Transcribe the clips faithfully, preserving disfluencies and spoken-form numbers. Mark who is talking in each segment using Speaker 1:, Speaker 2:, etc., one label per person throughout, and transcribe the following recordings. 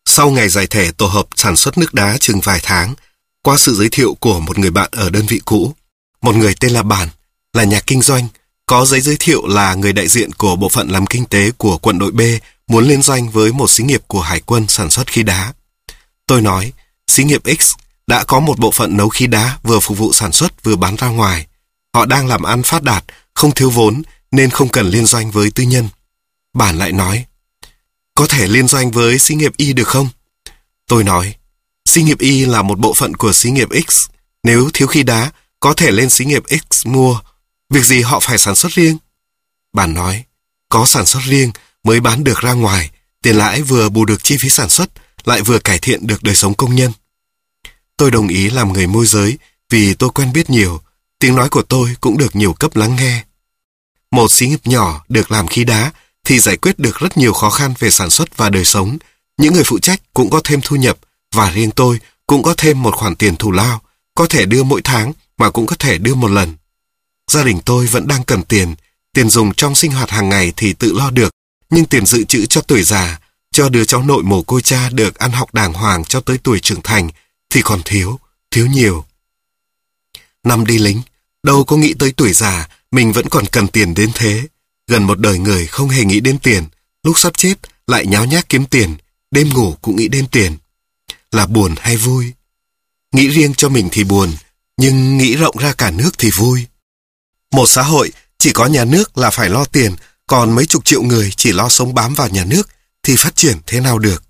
Speaker 1: Sau ngày giải thể tổ hợp sản xuất nước đá chừng vài tháng, qua sự giới thiệu của một người bạn ở đơn vị cũ, một người tên là Bản, là nhà kinh doanh, có giấy giới thiệu là người đại diện của bộ phận làm kinh tế của quận đội B muốn liên doanh với một xí nghiệp của Hải quân sản xuất khí đá. Tôi nói, xí nghiệp X đã có một bộ phận nấu khí đá vừa phục vụ sản xuất vừa bán ra ngoài. Họ đang làm ăn phát đạt, không thiếu vốn nên không cần liên doanh với tư nhân. Bản lại nói, có thể liên doanh với xí nghiệp Y được không? Tôi nói, xí nghiệp Y là một bộ phận của xí nghiệp X. Nếu thiếu khí đá, có thể lên xí nghiệp X mua. Việc gì họ phải sản xuất riêng? Bản nói, có sản xuất riêng mới bán được ra ngoài. Tiền lãi vừa bù được chi phí sản xuất, lại vừa cải thiện được đời sống công nhân. Tôi đồng ý làm người môi giới vì tôi quen biết nhiều. Tiếng nói của tôi cũng được nhiều cấp lắng nghe. Một xí nghiệp nhỏ được làm khí đá thì giải quyết được rất nhiều khó khăn về sản xuất và đời sống. Những người phụ trách cũng có thêm thu nhập, và riêng tôi cũng có thêm một khoản tiền thù lao, có thể đưa mỗi tháng mà cũng có thể đưa một lần. Gia đình tôi vẫn đang cần tiền, tiền dùng trong sinh hoạt hàng ngày thì tự lo được, nhưng tiền dự trữ cho tuổi già, cho đứa cháu nội mồ côi cha được ăn học đàng hoàng cho tới tuổi trưởng thành thì còn thiếu, thiếu nhiều. Năm đi lính, đâu có nghĩ tới tuổi già mình vẫn còn cần tiền đến thế. Gần một đời người không hề nghĩ đến tiền, lúc sắp chết lại nháo nhác kiếm tiền, đêm ngủ cũng nghĩ đến tiền. Là buồn hay vui? Nghĩ riêng cho mình thì buồn, nhưng nghĩ rộng ra cả nước thì vui. Một xã hội chỉ có nhà nước là phải lo tiền, còn mấy chục triệu người chỉ lo sống bám vào nhà nước thì phát triển thế nào được?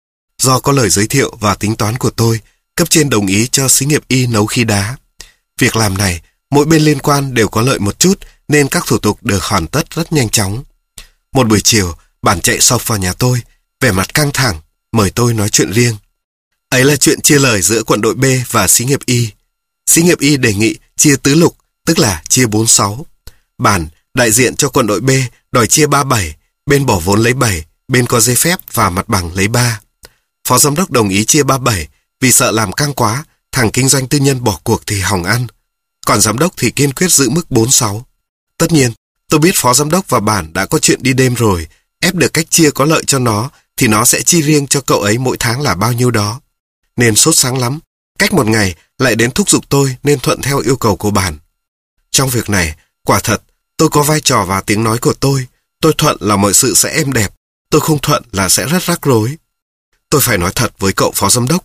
Speaker 1: Do có lời giới thiệu và tính toán của tôi, cấp trên đồng ý cho xí nghiệp Y nấu khí đá. Việc làm này, mỗi bên liên quan đều có lợi một chút nên các thủ tục được hoàn tất rất nhanh chóng. Một buổi chiều, Bản chạy sộc vào nhà tôi, vẻ mặt căng thẳng, mời tôi nói chuyện riêng. Ấy là chuyện chia lời giữa quận đội B và xí nghiệp Y. Xí nghiệp Y đề nghị chia tứ lục, tức là chia bốn sáu. Bản, đại diện cho quận đội B, đòi chia ba bảy, bên bỏ vốn lấy bảy, bên có giấy phép và mặt bằng lấy ba. Phó giám đốc đồng ý chia ba bảy, vì sợ làm căng quá, thằng kinh doanh tư nhân bỏ cuộc thì hỏng ăn. Còn giám đốc thì kiên quyết giữ mức bốn sáu. Tất nhiên, tôi biết phó giám đốc và Bản đã có chuyện đi đêm rồi, ép được cách chia có lợi cho nó, thì nó sẽ chi riêng cho cậu ấy mỗi tháng là bao nhiêu đó. Nên sốt sáng lắm, cách một ngày lại đến thúc giục tôi nên thuận theo yêu cầu của Bản. Trong việc này, quả thật, tôi có vai trò và tiếng nói của tôi. Tôi thuận là mọi sự sẽ êm đẹp, tôi không thuận là sẽ rất rắc rối. Tôi phải nói thật với cậu phó giám đốc.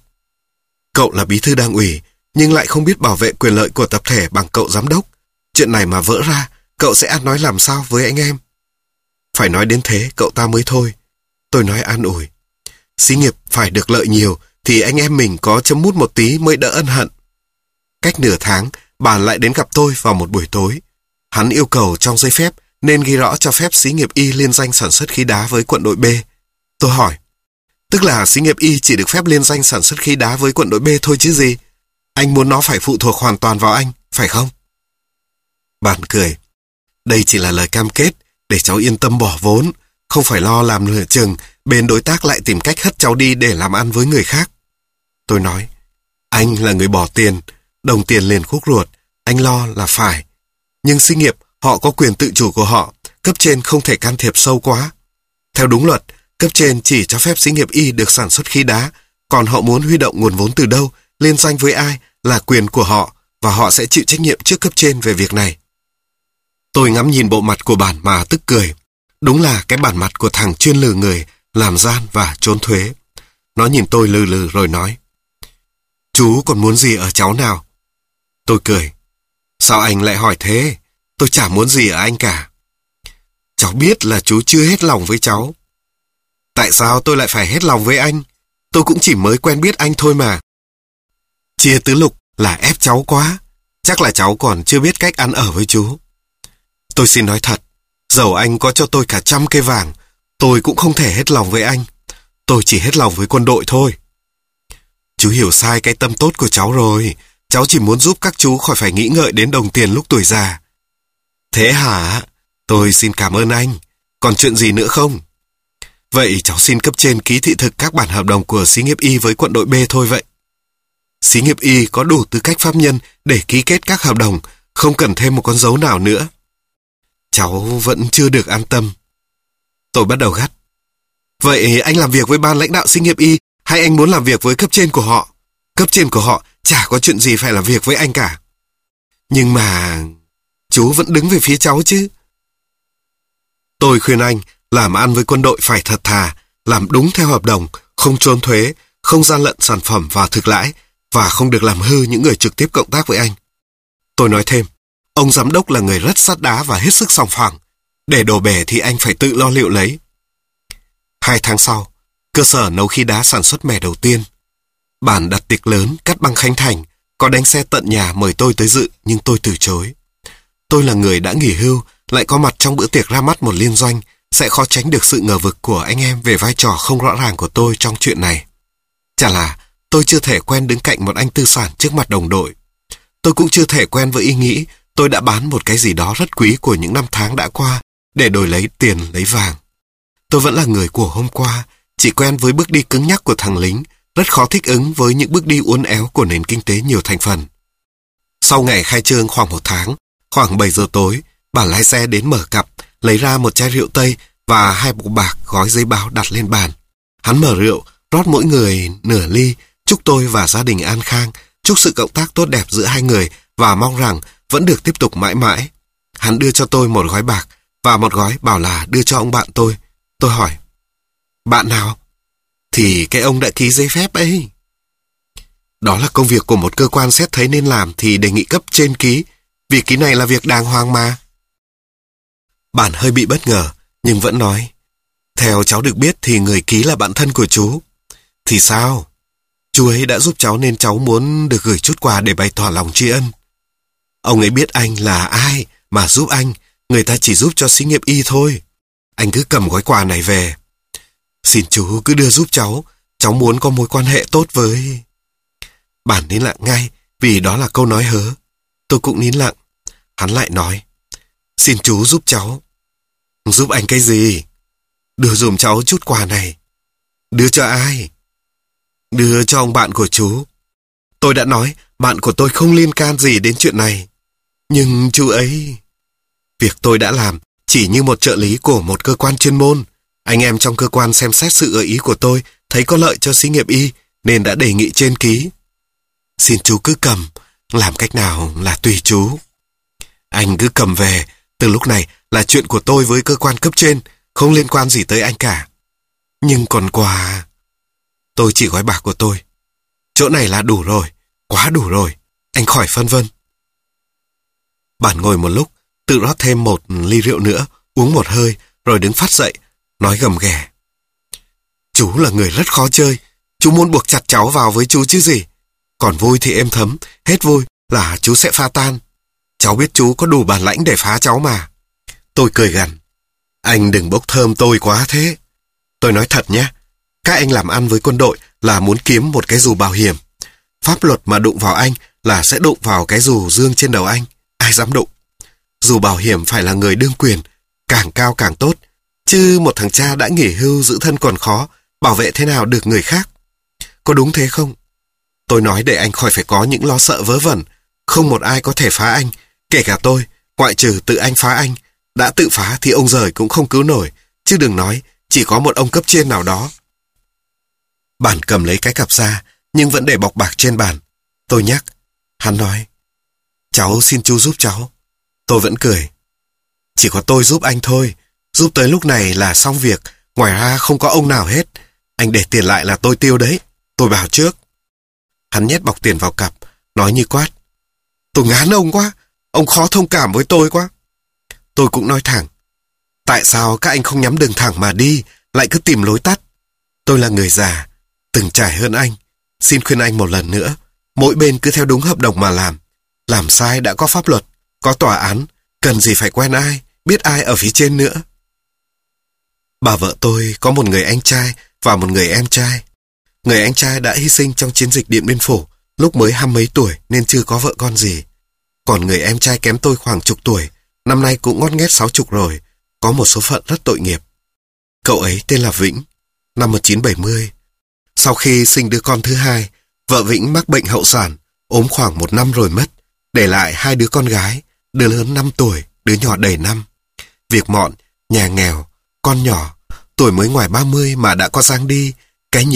Speaker 1: Cậu là bí thư đảng ủy, nhưng lại không biết bảo vệ quyền lợi của tập thể bằng cậu giám đốc. Chuyện này mà vỡ ra, cậu sẽ ăn nói làm sao với anh em? Phải nói đến thế cậu ta mới thôi. Tôi nói an ủi. Xí nghiệp phải được lợi nhiều thì anh em mình có chấm mút một tí mới đỡ ân hận. Cách nửa tháng, Bản lại đến gặp tôi vào một buổi tối. Hắn yêu cầu trong giấy phép nên ghi rõ cho phép xí nghiệp Y liên danh sản xuất khí đá với quận đội B. Tôi hỏi, tức là xí nghiệp Y chỉ được phép liên danh sản xuất khí đá với quận đội B thôi chứ gì? Anh muốn nó phải phụ thuộc hoàn toàn vào anh, phải không? Bản cười. Đây chỉ là lời cam kết để cháu yên tâm bỏ vốn, không phải lo làm nửa chừng bên đối tác lại tìm cách hất cháu đi để làm ăn với người khác. Tôi nói, anh là người bỏ tiền, đồng tiền liền khúc ruột, anh lo là phải. Nhưng xí nghiệp họ có quyền tự chủ của họ, cấp trên không thể can thiệp sâu quá. Theo đúng luật, cấp trên chỉ cho phép xí nghiệp Y được sản xuất khí đá, còn họ muốn huy động nguồn vốn từ đâu, liên danh với ai là quyền của họ, và họ sẽ chịu trách nhiệm trước cấp trên về việc này. Tôi ngắm nhìn bộ mặt của Bản mà tức cười. Đúng là cái bản mặt của thằng chuyên lừa người, làm gian và trốn thuế. Nó nhìn tôi lừ lừ rồi nói, chú còn muốn gì ở cháu nào? Tôi cười. Sao anh lại hỏi thế? Tôi chả muốn gì ở anh cả. Cháu biết là chú chưa hết lòng với cháu. Tại sao tôi lại phải hết lòng với anh? Tôi cũng chỉ mới quen biết anh thôi mà. Chia tứ lục là ép cháu quá. Chắc là cháu còn chưa biết cách ăn ở với chú. Tôi xin nói thật, dầu anh có cho tôi cả trăm cây vàng, tôi cũng không thể hết lòng với anh. Tôi chỉ hết lòng với quân đội thôi. Chú hiểu sai cái tâm tốt của cháu rồi. Cháu chỉ muốn giúp các chú khỏi phải nghĩ ngợi đến đồng tiền lúc tuổi già. Thế hả? Tôi xin cảm ơn anh. Còn chuyện gì nữa không? Vậy cháu xin cấp trên ký thị thực các bản hợp đồng của xí nghiệp Y với quận đội B thôi vậy. Xí nghiệp Y có đủ tư cách pháp nhân để ký kết các hợp đồng, không cần thêm một con dấu nào nữa. Cháu vẫn chưa được an tâm. Tôi bắt đầu gắt. Vậy anh làm việc với ban lãnh đạo xí nghiệp Y hay anh muốn làm việc với cấp trên của họ? Cấp trên của họ chả có chuyện gì phải làm việc với anh cả. Nhưng mà chú vẫn đứng về phía cháu chứ. Tôi khuyên anh làm ăn với quân đội phải thật thà, làm đúng theo hợp đồng, không trốn thuế, không gian lận sản phẩm và thực lãi, và không được làm hư những người trực tiếp cộng tác với anh. Tôi nói thêm, ông giám đốc là người rất sắt đá và hết sức sòng phẳng. Để đổ bể thì anh phải tự lo liệu lấy. Hai tháng sau, cơ sở nấu khí đá sản xuất mẻ đầu tiên. Bản đặt tiệc lớn, cắt băng khánh thành, có đánh xe tận nhà mời tôi tới dự, nhưng tôi từ chối. Tôi là người đã nghỉ hưu, lại có mặt trong bữa tiệc ra mắt một liên doanh, sẽ khó tránh được sự ngờ vực của anh em về vai trò không rõ ràng của tôi trong chuyện này. Chả là tôi chưa thể quen đứng cạnh một anh tư sản trước mặt đồng đội. Tôi cũng chưa thể quen với ý nghĩ tôi đã bán một cái gì đó rất quý của những năm tháng đã qua để đổi lấy tiền lấy vàng. Tôi vẫn là người của hôm qua, chỉ quen với bước đi cứng nhắc của thằng lính, rất khó thích ứng với những bước đi uốn éo của nền kinh tế nhiều thành phần. Sau ngày khai trương khoảng một tháng, khoảng bảy giờ tối, Bản lái xe đến mở cặp, lấy ra một chai rượu Tây và hai bộ bạc gói giấy báo đặt lên bàn. Hắn mở rượu, rót mỗi người nửa ly, chúc tôi và gia đình an khang, chúc sự cộng tác tốt đẹp giữa hai người và mong rằng vẫn được tiếp tục mãi mãi. Hắn đưa cho tôi một gói bạc và một gói bảo là đưa cho ông bạn tôi. Tôi hỏi, bạn nào? Thì cái ông đã ký giấy phép ấy. Đó là công việc của một cơ quan xét thấy nên làm thì đề nghị cấp trên ký. Việc ký này là việc đàng hoàng mà. Bản hơi bị bất ngờ, nhưng vẫn nói, theo cháu được biết thì người ký là bạn thân của chú. Thì sao? Chú ấy đã giúp cháu nên cháu muốn được gửi chút quà để bày tỏ lòng tri ân. Ông ấy biết anh là ai mà giúp anh, người ta chỉ giúp cho xí nghiệp y thôi. Anh cứ cầm gói quà này về. Xin chú cứ đưa giúp cháu, cháu muốn có mối quan hệ tốt với... Bản nín lặng ngay, vì đó là câu nói hớ. Tôi cũng nín lặng. Hắn lại nói, xin chú giúp cháu. Giúp anh cái gì? Đưa dùm cháu chút quà này. Đưa cho ai? Đưa cho ông bạn của chú. Tôi đã nói, bạn của tôi không liên can gì đến chuyện này. Nhưng chú ấy... Việc tôi đã làm chỉ như một trợ lý của một cơ quan chuyên môn. Anh em trong cơ quan xem xét sự gợi ý của tôi, thấy có lợi cho xí nghiệp y, nên đã đề nghị trên ký. Xin chú cứ cầm, làm cách nào là tùy chú. Anh cứ cầm về, từ lúc này là chuyện của tôi với cơ quan cấp trên, không liên quan gì tới anh cả. Nhưng còn quà... Tôi chỉ gói bạc của tôi. Chỗ này là đủ rồi, quá đủ rồi, anh khỏi phân vân. Bản ngồi một lúc, tự rót thêm một ly rượu nữa, uống một hơi, rồi đứng phát dậy, nói gầm ghè. Chú là người rất khó chơi, chú muốn buộc chặt cháu vào với chú chứ gì. Còn vui thì êm thấm, hết vui là chú sẽ phá tan. Cháu biết chú có đủ bản lãnh để phá cháu mà. Tôi cười gằn. Anh đừng bốc thơm tôi quá thế. Tôi nói thật nhé, các anh làm ăn với quân đội là muốn kiếm một cái dù bảo hiểm. Pháp luật mà đụng vào anh là sẽ đụng vào cái dù dương trên đầu anh. Ai dám đụng? Dù bảo hiểm phải là người đương quyền, càng cao càng tốt. Chứ một thằng cha đã nghỉ hưu giữ thân còn khó, bảo vệ thế nào được người khác? Có đúng thế không? Tôi nói để anh khỏi phải có những lo sợ vớ vẩn. Không một ai có thể phá anh, kể cả tôi, ngoại trừ tự anh phá anh. Đã tự phá thì ông giời cũng không cứu nổi, chứ đừng nói chỉ có một ông cấp trên nào đó. Bản cầm lấy cái cặp ra, nhưng vẫn để bọc bạc trên bàn. Tôi nhắc. Hắn nói, cháu xin chú giúp cháu. Tôi vẫn cười. Chỉ có tôi giúp anh thôi, giúp tới lúc này là xong việc, ngoài ra không có ông nào hết. Anh để tiền lại là tôi tiêu đấy, tôi bảo trước. Hắn nhét bọc tiền vào cặp, nói như quát. Tôi ngán ông quá, ông khó thông cảm với tôi quá. Tôi cũng nói thẳng. Tại sao các anh không nhắm đường thẳng mà đi, lại cứ tìm lối tắt? Tôi là người già, từng trải hơn anh. Xin khuyên anh một lần nữa, mỗi bên cứ theo đúng hợp đồng mà làm. Làm sai đã có pháp luật, có tòa án, cần gì phải quen ai, biết ai ở phía trên nữa. Bà vợ tôi có một người anh trai và một người em trai. Người anh trai đã hy sinh trong chiến dịch Điện Biên Phủ, lúc mới hai mấy tuổi nên chưa có vợ con gì. Còn người em trai kém tôi khoảng chục tuổi, năm nay cũng ngót nghét sáu chục rồi, có một số phận rất tội nghiệp. Cậu ấy tên là Vĩnh, năm một nghìn chín trăm bảy mươi. Sau khi sinh đứa con thứ hai, vợ Vĩnh mắc bệnh hậu sản, ốm khoảng một năm rồi mất, để lại hai đứa con gái, đứa lớn năm tuổi, đứa nhỏ đầy năm. Việc mọn, nhà nghèo, con nhỏ, tuổi mới ngoài ba mươi mà đã có dáng đi, cái nhìn,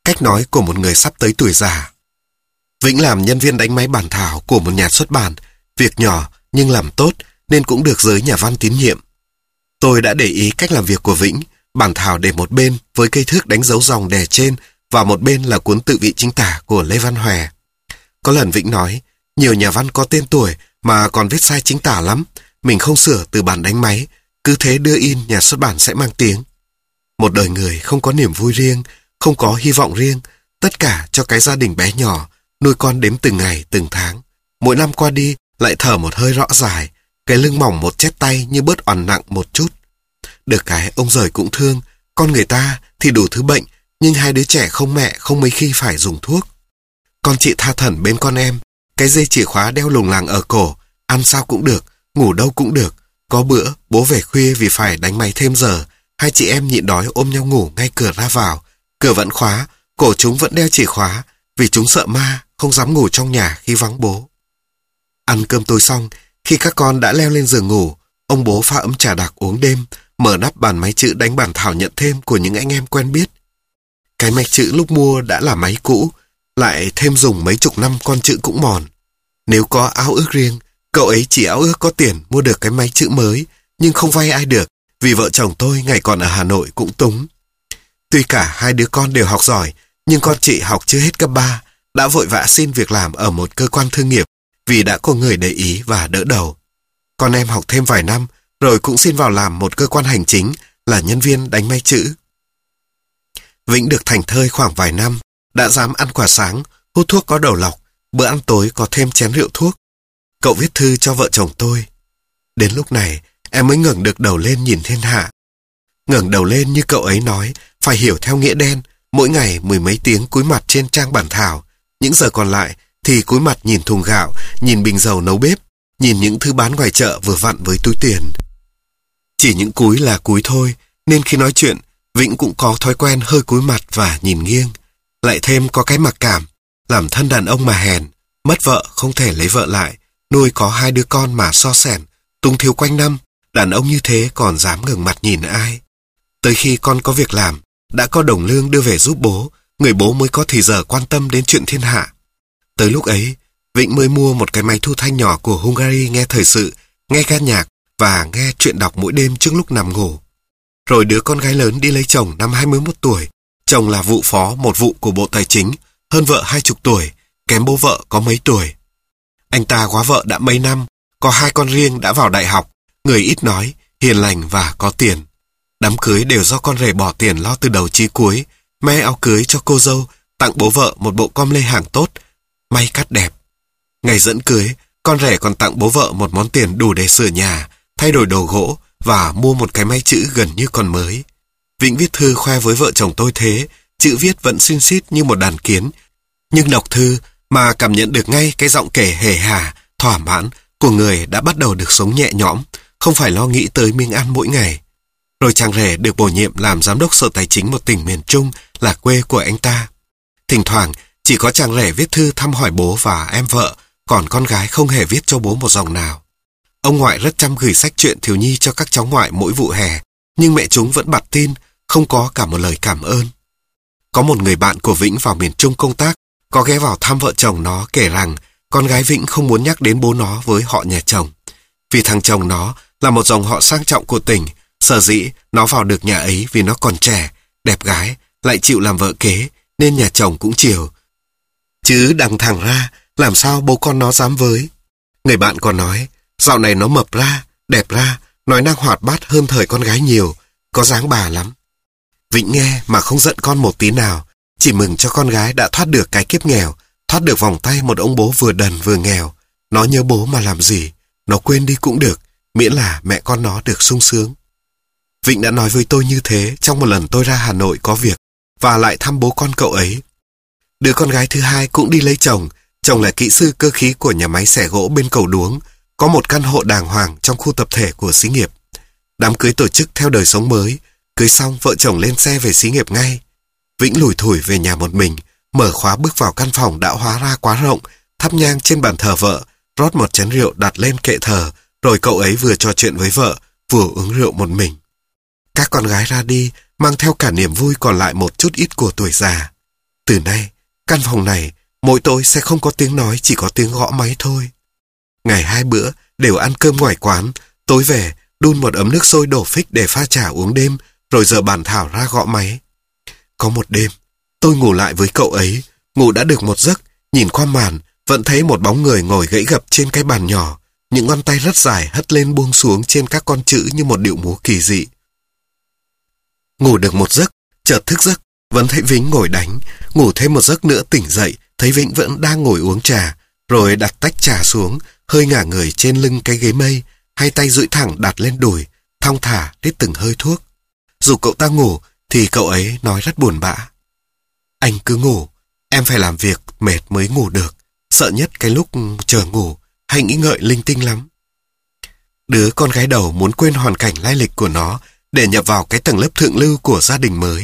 Speaker 1: cách nói của một người sắp tới tuổi già. Vĩnh làm nhân viên đánh máy bản thảo của một nhà xuất bản, việc nhỏ nhưng làm tốt nên cũng được giới nhà văn tín nhiệm. Tôi đã để ý cách làm việc của Vĩnh, bản thảo để một bên với cây thước đánh dấu dòng đè trên và một bên là cuốn tự vị chính tả của Lê Văn Hòe. Có lần Vĩnh nói, nhiều nhà văn có tên tuổi mà còn viết sai chính tả lắm, mình không sửa từ bản đánh máy, cứ thế đưa in nhà xuất bản sẽ mang tiếng. Một đời người không có niềm vui riêng, không có hy vọng riêng, tất cả cho cái gia đình bé nhỏ, nuôi con đếm từng ngày, từng tháng. Mỗi năm qua đi lại thở một hơi rõ dài, cái lưng mỏng một chét tay như bớt oằn nặng một chút. Được cái ông rời cũng thương, con người ta thì đủ thứ bệnh, nhưng hai đứa trẻ không mẹ không mấy khi phải dùng thuốc. Con chị tha thẩn bên con em, cái dây chìa khóa đeo lùng làng ở cổ, ăn sao cũng được, ngủ đâu cũng được. Có bữa bố về khuya vì phải đánh máy thêm giờ, hai chị em nhịn đói ôm nhau ngủ ngay cửa ra vào. Cửa vẫn khóa, cổ chúng vẫn đeo chìa khóa, vì chúng sợ ma, không dám ngủ trong nhà khi vắng bố. Ăn cơm tối xong, khi các con đã leo lên giường ngủ, ông bố pha ấm trà đặc uống đêm, mở nắp bàn máy chữ đánh bản thảo nhận thêm của những anh em quen biết. Cái máy chữ lúc mua đã là máy cũ, lại thêm dùng mấy chục năm con chữ cũng mòn. Nếu có ao ước riêng, cậu ấy chỉ ao ước có tiền mua được cái máy chữ mới, nhưng không vay ai được, vì vợ chồng tôi ngày còn ở Hà Nội cũng túng. Tuy cả hai đứa con đều học giỏi, nhưng con chị học chưa hết cấp ba, đã vội vã xin việc làm ở một cơ quan thương nghiệp, vì đã có người để ý và đỡ đầu. Con em học thêm vài năm, rồi cũng xin vào làm một cơ quan hành chính, là nhân viên đánh máy chữ. Vĩnh được thành thơi khoảng vài năm, đã dám ăn quả sáng, hút thuốc có đầu lọc, bữa ăn tối có thêm chén rượu thuốc. Cậu viết thư cho vợ chồng tôi. Đến lúc này, em mới ngẩng được đầu lên nhìn thiên hạ. Ngẩng đầu lên như cậu ấy nói, phải hiểu theo nghĩa đen, mỗi ngày mười mấy tiếng cúi mặt trên trang bản thảo, những giờ còn lại thì cúi mặt nhìn thùng gạo, nhìn bình dầu nấu bếp, nhìn những thứ bán ngoài chợ vừa vặn với túi tiền. Chỉ những cúi là cúi thôi, nên khi nói chuyện, Vĩnh cũng có thói quen hơi cúi mặt và nhìn nghiêng. Lại thêm có cái mặc cảm, làm thân đàn ông mà hèn, mất vợ không thể lấy vợ lại, nuôi có hai đứa con mà so sẻn, tung thiếu quanh năm, đàn ông như thế còn dám ngẩng mặt nhìn ai. Tới khi con có việc làm, đã có đồng lương đưa về giúp bố, người bố mới có thì giờ quan tâm đến chuyện thiên hạ. Tới lúc ấy, Vĩnh mới mua một cái máy thu thanh nhỏ của Hungary nghe thời sự, nghe ca nhạc và nghe truyện đọc mỗi đêm trước lúc nằm ngủ. Rồi đứa con gái lớn đi lấy chồng năm hai mươi mốt tuổi, chồng là vụ phó một vụ của Bộ Tài chính, hơn vợ hai chục tuổi, kém bố vợ có mấy tuổi. Anh ta góa vợ đã mấy năm, có hai con riêng đã vào đại học, người ít nói, hiền lành và có tiền. Đám cưới đều do con rể bỏ tiền lo từ đầu chí cuối, may áo cưới cho cô dâu, tặng bố vợ một bộ com lê hàng tốt, may cắt đẹp. Ngày dẫn cưới, con rể còn tặng bố vợ một món tiền đủ để sửa nhà, thay đổi đồ gỗ và mua một cái máy chữ gần như còn mới. Vĩnh viết thư khoe với vợ chồng tôi thế, chữ viết vẫn xin xít như một đàn kiến, nhưng đọc thư mà cảm nhận được ngay cái giọng kể hề hà, thỏa mãn của người đã bắt đầu được sống nhẹ nhõm, không phải lo nghĩ tới miếng ăn mỗi ngày. Rồi chàng rể được bổ nhiệm làm giám đốc sở tài chính một tỉnh miền Trung là quê của anh ta. Thỉnh thoảng chỉ có chàng rể viết thư thăm hỏi bố và em vợ, còn con gái không hề viết cho bố một dòng nào. Ông ngoại rất chăm gửi sách truyện thiếu nhi cho các cháu ngoại mỗi vụ hè, nhưng mẹ chúng vẫn bặt tin, không có cả một lời cảm ơn. Có một người bạn của Vĩnh vào miền Trung công tác, có ghé vào thăm vợ chồng nó, kể rằng con gái Vĩnh không muốn nhắc đến bố nó với họ nhà chồng. Vì thằng chồng nó là một dòng họ sang trọng của tỉnh, sở dĩ nó vào được nhà ấy vì nó còn trẻ, đẹp gái, lại chịu làm vợ kế, nên nhà chồng cũng chiều. Chứ đằng thẳng ra, làm sao bố con nó dám với. Người bạn còn nói, dạo này nó mập ra, đẹp ra, nói năng hoạt bát hơn thời con gái nhiều, có dáng bà lắm. Vĩnh nghe mà không giận con một tí nào, chỉ mừng cho con gái đã thoát được cái kiếp nghèo, thoát được vòng tay một ông bố vừa đần vừa nghèo. Nó nhớ bố mà làm gì, nó quên đi cũng được, miễn là mẹ con nó được sung sướng. Vĩnh đã nói với tôi như thế trong một lần tôi ra Hà Nội có việc và lại thăm bố con cậu ấy. Đứa con gái thứ hai cũng đi lấy chồng, chồng là kỹ sư cơ khí của nhà máy xẻ gỗ bên cầu Đuống, có một căn hộ đàng hoàng trong khu tập thể của xí nghiệp. Đám cưới tổ chức theo đời sống mới, cưới xong vợ chồng lên xe về xí nghiệp ngay. Vĩnh lủi thủi về nhà một mình, mở khóa bước vào căn phòng đã hóa ra quá rộng, thắp nhang trên bàn thờ vợ, rót một chén rượu đặt lên kệ thờ, rồi cậu ấy vừa trò chuyện với vợ, vừa uống rượu một mình. Các con gái ra đi, mang theo cả niềm vui còn lại một chút ít của tuổi già. Từ nay, căn phòng này, mỗi tối sẽ không có tiếng nói, chỉ có tiếng gõ máy thôi. Ngày hai bữa đều ăn cơm ngoài quán, tối về đun một ấm nước sôi đổ phích để pha trà uống đêm, rồi giờ bàn thảo ra gõ máy. Có một đêm, tôi ngủ lại với cậu ấy, ngủ đã được một giấc, nhìn qua màn, vẫn thấy một bóng người ngồi gãy gập trên cái bàn nhỏ, những ngón tay rất dài hất lên buông xuống trên các con chữ như một điệu múa kỳ dị. Ngủ được một giấc, chợt thức giấc, vẫn thấy Vĩnh ngồi đánh, ngủ thêm một giấc nữa tỉnh dậy, thấy Vĩnh vẫn đang ngồi uống trà, rồi đặt tách trà xuống, hơi ngả người trên lưng cái ghế mây, hai tay duỗi thẳng đặt lên đùi, thong thả rít từng hơi thuốc. Dù cậu ta ngủ, thì cậu ấy nói rất buồn bã. Anh cứ ngủ, em phải làm việc mệt mới ngủ được, sợ nhất cái lúc chờ ngủ, hay nghĩ ngợi linh tinh lắm. Đứa con gái đầu muốn quên hoàn cảnh lai lịch của nó để nhập vào cái tầng lớp thượng lưu của gia đình mới.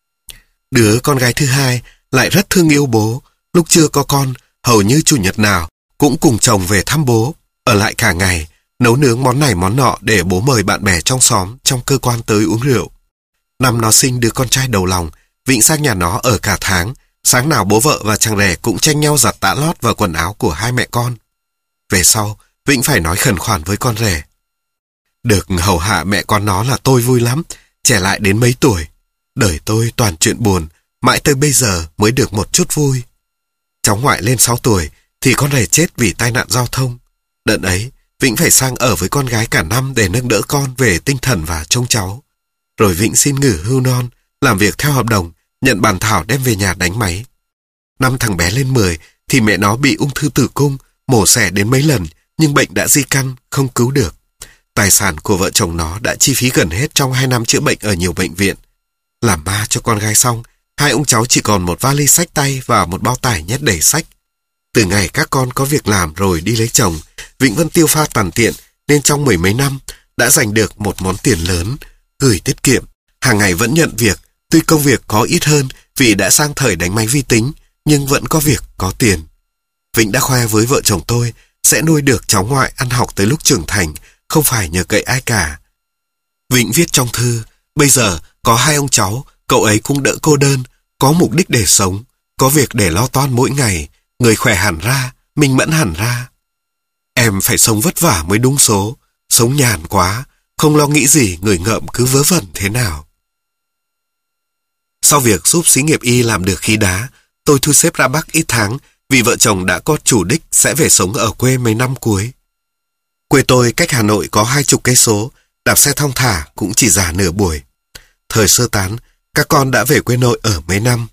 Speaker 1: Đứa con gái thứ hai lại rất thương yêu bố, lúc chưa có con, hầu như chủ nhật nào cũng cùng chồng về thăm bố, ở lại cả ngày, nấu nướng món này món nọ để bố mời bạn bè trong xóm, trong cơ quan tới uống rượu. Năm nó sinh đứa con trai đầu lòng, Vĩnh sang nhà nó ở cả tháng, sáng nào bố vợ và chàng rể cũng tranh nhau giặt tã lót và quần áo của hai mẹ con. Về sau, Vĩnh phải nói khẩn khoản với con rể. Được hầu hạ mẹ con nó là tôi vui lắm, trẻ lại đến mấy tuổi. Đời tôi toàn chuyện buồn, mãi tới bây giờ mới được một chút vui. Cháu ngoại lên sáu tuổi thì con rể chết vì tai nạn giao thông. Đợt ấy, Vĩnh phải sang ở với con gái cả năm để nâng đỡ con về tinh thần và trông cháu. Rồi Vĩnh xin nghỉ hưu non, làm việc theo hợp đồng, nhận bàn thảo đem về nhà đánh máy. Năm thằng bé lên mười thì mẹ nó bị ung thư tử cung, mổ xẻ đến mấy lần nhưng bệnh đã di căn, không cứu được. Tài sản của vợ chồng nó đã chi phí gần hết trong hai năm chữa bệnh ở nhiều bệnh viện. Làm ba cho con gái xong, hai ông cháu chỉ còn một vali xách tay và một bao tải nhét đầy sách. Từ ngày các con có việc làm rồi đi lấy chồng, Vĩnh vẫn tiêu pha tàn tiện nên trong mười mấy năm đã giành được một món tiền lớn, gửi tiết kiệm, hàng ngày vẫn nhận việc, tuy công việc có ít hơn vì đã sang thời đánh máy vi tính, nhưng vẫn có việc, có tiền. Vĩnh đã khoe với vợ chồng tôi sẽ nuôi được cháu ngoại ăn học tới lúc trưởng thành, không phải nhờ cậy ai cả. Vĩnh viết trong thư, bây giờ có hai ông cháu, cậu ấy cũng đỡ cô đơn, có mục đích để sống, có việc để lo toan mỗi ngày, người khỏe hẳn ra, minh mẫn hẳn ra. Em phải sống vất vả mới đúng số, sống nhàn quá, không lo nghĩ gì người ngợm cứ vớ vẩn thế nào. Sau việc giúp xí nghiệp y làm được khí đá, tôi thu xếp ra Bắc ít tháng vì vợ chồng đã có chủ đích sẽ về sống ở quê mấy năm cuối. Quê tôi cách Hà Nội có hai chục cây số, đạp xe thong thả cũng chỉ giả nửa buổi. Thời sơ tán, các con đã về quê nội ở mấy năm.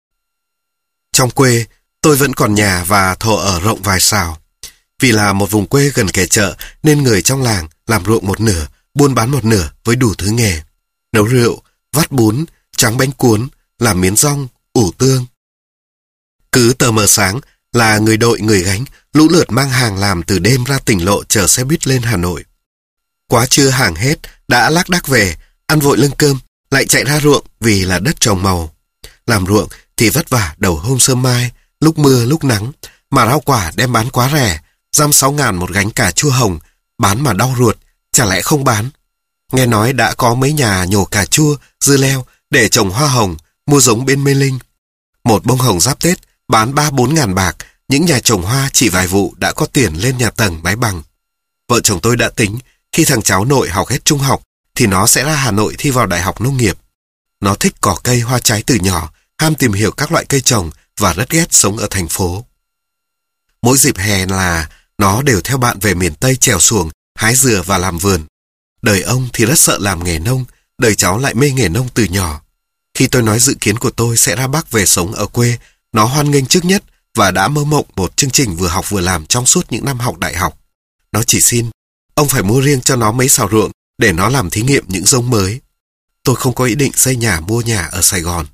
Speaker 1: Trong quê, tôi vẫn còn nhà và thổ ở rộng vài sào. Vì là một vùng quê gần kề chợ nên người trong làng làm ruộng một nửa, buôn bán một nửa với đủ thứ nghề. Nấu rượu, vắt bún, tráng bánh cuốn, làm miến rong, ủ tương. Cứ tờ mờ sáng là người đội người gánh lũ lượt mang hàng làm từ đêm ra tỉnh lộ chờ xe buýt lên Hà Nội. Quá trưa hàng hết, đã lác đác về, ăn vội lưng cơm, lại chạy ra ruộng vì là đất trồng màu. Làm ruộng thì vất vả đầu hôm sớm mai, lúc mưa lúc nắng, mà rau quả đem bán quá rẻ, dăm sáu ngàn một gánh cà chua hồng, bán mà đau ruột, chả lẽ không bán. Nghe nói đã có mấy nhà nhổ cà chua, dưa leo để trồng hoa hồng, mua giống bên Mê Linh. Một bông hồng giáp Tết bán ba bốn ngàn bạc, những nhà trồng hoa chỉ vài vụ đã có tiền lên nhà tầng mái bằng. Vợ chồng tôi đã tính, khi thằng cháu nội học hết trung học, thì nó sẽ ra Hà Nội thi vào đại học nông nghiệp. Nó thích cỏ cây hoa trái từ nhỏ, ham tìm hiểu các loại cây trồng và rất ghét sống ở thành phố. Mỗi dịp hè là nó đều theo bạn về miền Tây trèo xuồng, hái dừa và làm vườn. Đời ông thì rất sợ làm nghề nông, đời cháu lại mê nghề nông từ nhỏ. Khi tôi nói dự kiến của tôi sẽ ra Bắc về sống ở quê, nó hoan nghênh trước nhất và đã mơ mộng một chương trình vừa học vừa làm trong suốt những năm học đại học. Nó chỉ xin, ông phải mua riêng cho nó mấy sào ruộng để nó làm thí nghiệm những giống mới. Tôi không có ý định xây nhà mua nhà ở Sài Gòn.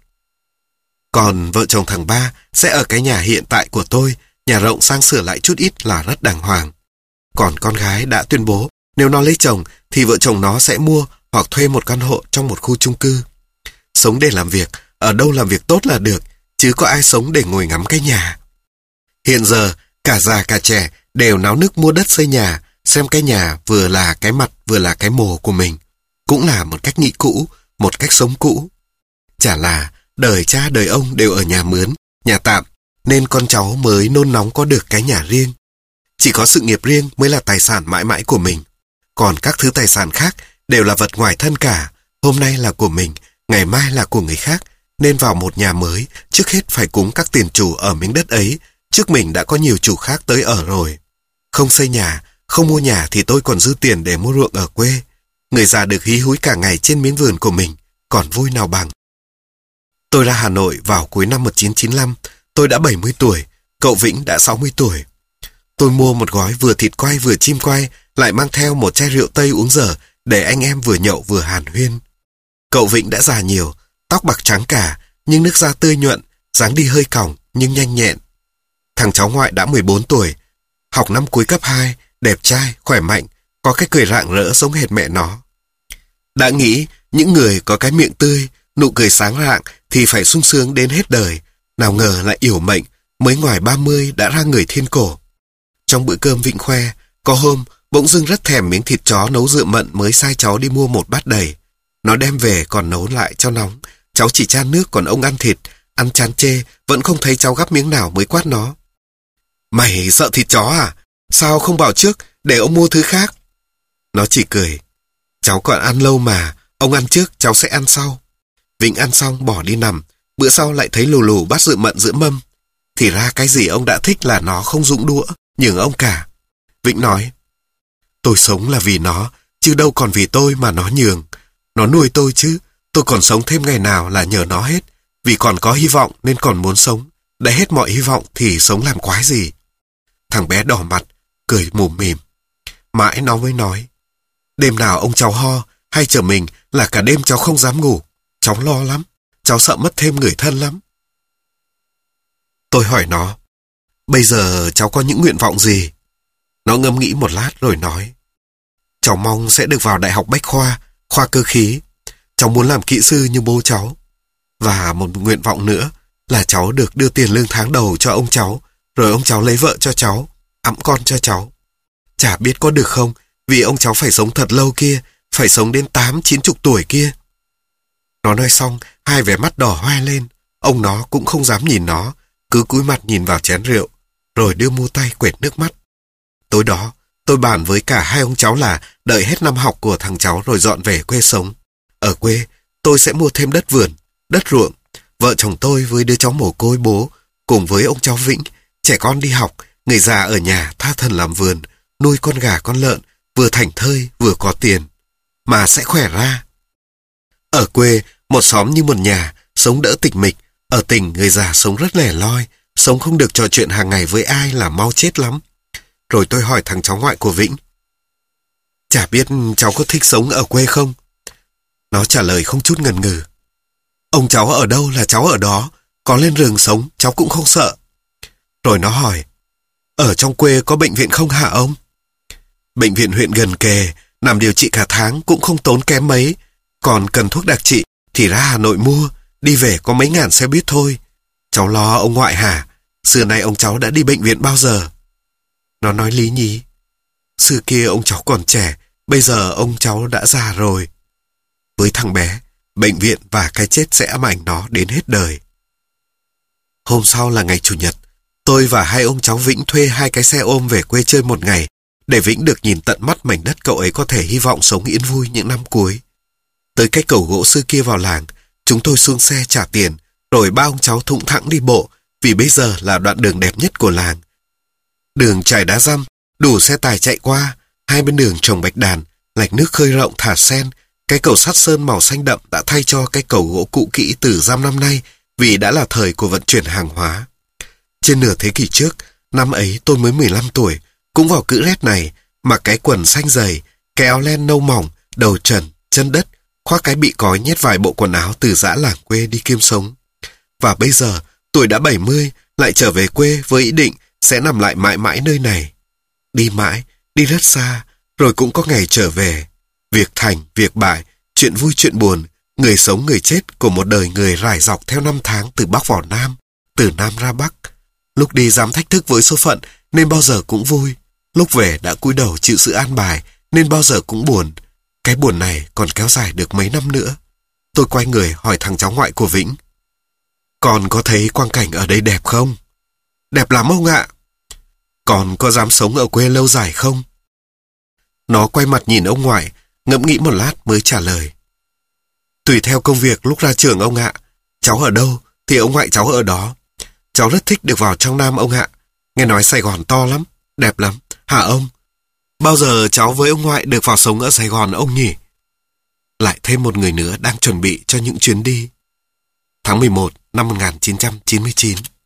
Speaker 1: Còn vợ chồng thằng ba sẽ ở cái nhà hiện tại của tôi, nhà rộng sang sửa lại chút ít là rất đàng hoàng. Còn con gái đã tuyên bố nếu nó lấy chồng thì vợ chồng nó sẽ mua hoặc thuê một căn hộ trong một khu chung cư. Sống để làm việc, ở đâu làm việc tốt là được, chứ có ai sống để ngồi ngắm cái nhà. Hiện giờ, cả già cả trẻ đều náo nức mua đất xây nhà, xem cái nhà vừa là cái mặt vừa là cái mồ của mình. Cũng là một cách nghĩ cũ, một cách sống cũ. Chả là đời cha đời ông đều ở nhà mướn, nhà tạm, nên con cháu mới nôn nóng có được cái nhà riêng. Chỉ có sự nghiệp riêng mới là tài sản mãi mãi của mình. Còn các thứ tài sản khác đều là vật ngoài thân cả. Hôm nay là của mình, ngày mai là của người khác. Nên vào một nhà mới, trước hết phải cúng các tiền chủ ở miếng đất ấy. Trước mình đã có nhiều chủ khác tới ở rồi. Không xây nhà, không mua nhà thì tôi còn dư tiền để mua ruộng ở quê. Người già được hí húi cả ngày trên miếng vườn của mình, còn vui nào bằng. Tôi ra Hà Nội vào cuối năm một nghìn chín trăm chín mươi lăm. Tôi đã bảy mươi tuổi, cậu Vĩnh đã sáu mươi tuổi. Tôi mua một gói vừa thịt quay vừa chim quay, lại mang theo một chai rượu Tây uống dở để anh em vừa nhậu vừa hàn huyên. Cậu Vĩnh đã già nhiều, tóc bạc trắng cả, nhưng nước da tươi nhuận, dáng đi hơi còng nhưng nhanh nhẹn. Thằng cháu ngoại đã mười bốn tuổi, học năm cuối cấp hai, đẹp trai, khỏe mạnh, có cái cười rạng rỡ giống hệt mẹ nó. Đã nghĩ những người có cái miệng tươi, nụ cười sáng rạng thì phải sung sướng đến hết đời, nào ngờ lại yểu mệnh, mới ngoài ba mươi đã ra người thiên cổ. Trong bữa cơm Vĩnh khoe, có hôm bỗng dưng rất thèm miếng thịt chó nấu rượu mận mới sai cháu đi mua một bát đầy. Nó đem về còn nấu lại cho nóng, cháu chỉ chan nước còn ông ăn thịt, ăn chán chê, vẫn không thấy cháu gắp miếng nào mới quát nó. Mày sợ thịt chó à? Sao không bảo trước để ông mua thứ khác? Nó chỉ cười. Cháu còn ăn lâu mà, ông ăn trước cháu sẽ ăn sau. Vĩnh ăn xong bỏ đi nằm, bữa sau lại thấy lù lù bát rượu mận giữa mâm. Thì ra cái gì ông đã thích là nó không dụng đũa, nhường ông cả. Vĩnh nói, tôi sống là vì nó, chứ đâu còn vì tôi mà nó nhường. Nó nuôi tôi chứ, tôi còn sống thêm ngày nào là nhờ nó hết. Vì còn có hy vọng nên còn muốn sống. Đã hết mọi hy vọng thì sống làm quái gì. Thằng bé đỏ mặt, cười mùm mỉm. Mãi nó mới nói, đêm nào ông cháu ho hay chở mình là cả đêm cháu không dám ngủ. Cháu lo lắm, cháu sợ mất thêm người thân lắm. Tôi hỏi nó, bây giờ cháu có những nguyện vọng gì? Nó ngẫm nghĩ một lát rồi nói, cháu mong sẽ được vào Đại học Bách Khoa, khoa cơ khí. Cháu muốn làm kỹ sư như bố cháu. Và một nguyện vọng nữa là cháu được đưa tiền lương tháng đầu cho ông cháu, rồi ông cháu lấy vợ cho cháu, ẵm con cho cháu. Chả biết có được không, vì ông cháu phải sống thật lâu kia, phải sống đến tám, chín chục tuổi kia. Nó nói xong, hai vẻ mắt đỏ hoe lên. Ông nó cũng không dám nhìn nó, cứ cúi mặt nhìn vào chén rượu, rồi đưa mu tay quệt nước mắt. Tối đó, tôi bàn với cả hai ông cháu là đợi hết năm học của thằng cháu rồi dọn về quê sống. Ở quê, tôi sẽ mua thêm đất vườn, đất ruộng. Vợ chồng tôi với đứa cháu mồ côi bố, cùng với ông cháu Vĩnh, trẻ con đi học, người già ở nhà tha thần làm vườn, nuôi con gà con lợn, vừa thảnh thơi vừa có tiền, mà sẽ khỏe ra. Ở quê, một xóm như một nhà, sống đỡ tịch mịch. Ở tỉnh, người già sống rất lẻ loi, sống không được trò chuyện hàng ngày với ai là mau chết lắm. Rồi tôi hỏi thằng cháu ngoại của Vĩnh, chả biết cháu có thích sống ở quê không? Nó trả lời không chút ngần ngừ, ông cháu ở đâu là cháu ở đó, có lên rừng sống cháu cũng không sợ. Rồi nó hỏi, ở trong quê có bệnh viện không hả ông? Bệnh viện huyện gần kề, nằm điều trị cả tháng cũng không tốn kém mấy. Còn cần thuốc đặc trị thì ra Hà Nội mua, đi về có mấy ngàn xe buýt thôi. Cháu lo ông ngoại hả? Xưa nay ông cháu đã đi bệnh viện bao giờ? Nó nói lý nhí, xưa kia ông cháu còn trẻ, bây giờ ông cháu đã già rồi. Với thằng bé, bệnh viện và cái chết sẽ ám ảnh nó đến hết đời. Hôm sau là ngày Chủ nhật, tôi và hai ông cháu Vĩnh thuê hai cái xe ôm về quê chơi một ngày, để Vĩnh được nhìn tận mắt mảnh đất cậu ấy có thể hy vọng sống yên vui những năm cuối. Tới cái cầu gỗ xưa kia vào làng, chúng tôi xuống xe trả tiền, rồi ba ông cháu thủng thẳng đi bộ, vì bây giờ là đoạn đường đẹp nhất của làng. Đường trải đá răm, đủ xe tải chạy qua, hai bên đường trồng bạch đàn, lạch nước khơi rộng thả sen. Cái cầu sắt sơn màu xanh đậm đã thay cho cái cầu gỗ cũ kỹ từ dăm năm nay, vì đã là thời của vận chuyển hàng hóa. Trên nửa thế kỷ trước, năm ấy tôi mới mười lăm tuổi, cũng vào cữ rét này, mặc cái quần xanh dày, cái áo len nâu mỏng, đầu trần, chân đất, khoác cái bị cói nhét vài bộ quần áo từ dã làng quê đi kiếm sống. Và bây giờ, tuổi đã bảy mươi, lại trở về quê với ý định sẽ nằm lại mãi mãi nơi này. Đi mãi, đi rất xa, rồi cũng có ngày trở về. Việc thành, việc bại, chuyện vui chuyện buồn, người sống người chết của một đời người rải dọc theo năm tháng từ Bắc vào Nam, từ Nam ra Bắc. Lúc đi dám thách thức với số phận nên bao giờ cũng vui. Lúc về đã cúi đầu chịu sự an bài nên bao giờ cũng buồn. Cái buồn này còn kéo dài được mấy năm nữa. Tôi quay người hỏi thằng cháu ngoại của Vĩnh, Con có thấy quang cảnh ở đây đẹp không? Đẹp lắm ông ạ. Con có dám sống ở quê lâu dài không? Nó quay mặt nhìn ông ngoại, ngẫm nghĩ một lát mới trả lời. Tùy theo công việc lúc ra trường ông ạ. Cháu ở đâu thì ông ngoại cháu ở đó. Cháu rất thích được vào trong Nam ông ạ. Nghe nói Sài Gòn to lắm, đẹp lắm. Hả ông? Bao giờ cháu với ông ngoại được vào sống ở Sài Gòn ông nhỉ? Lại thêm một người nữa đang chuẩn bị cho những chuyến đi. Tháng mười một năm một nghìn chín trăm chín mươi chín.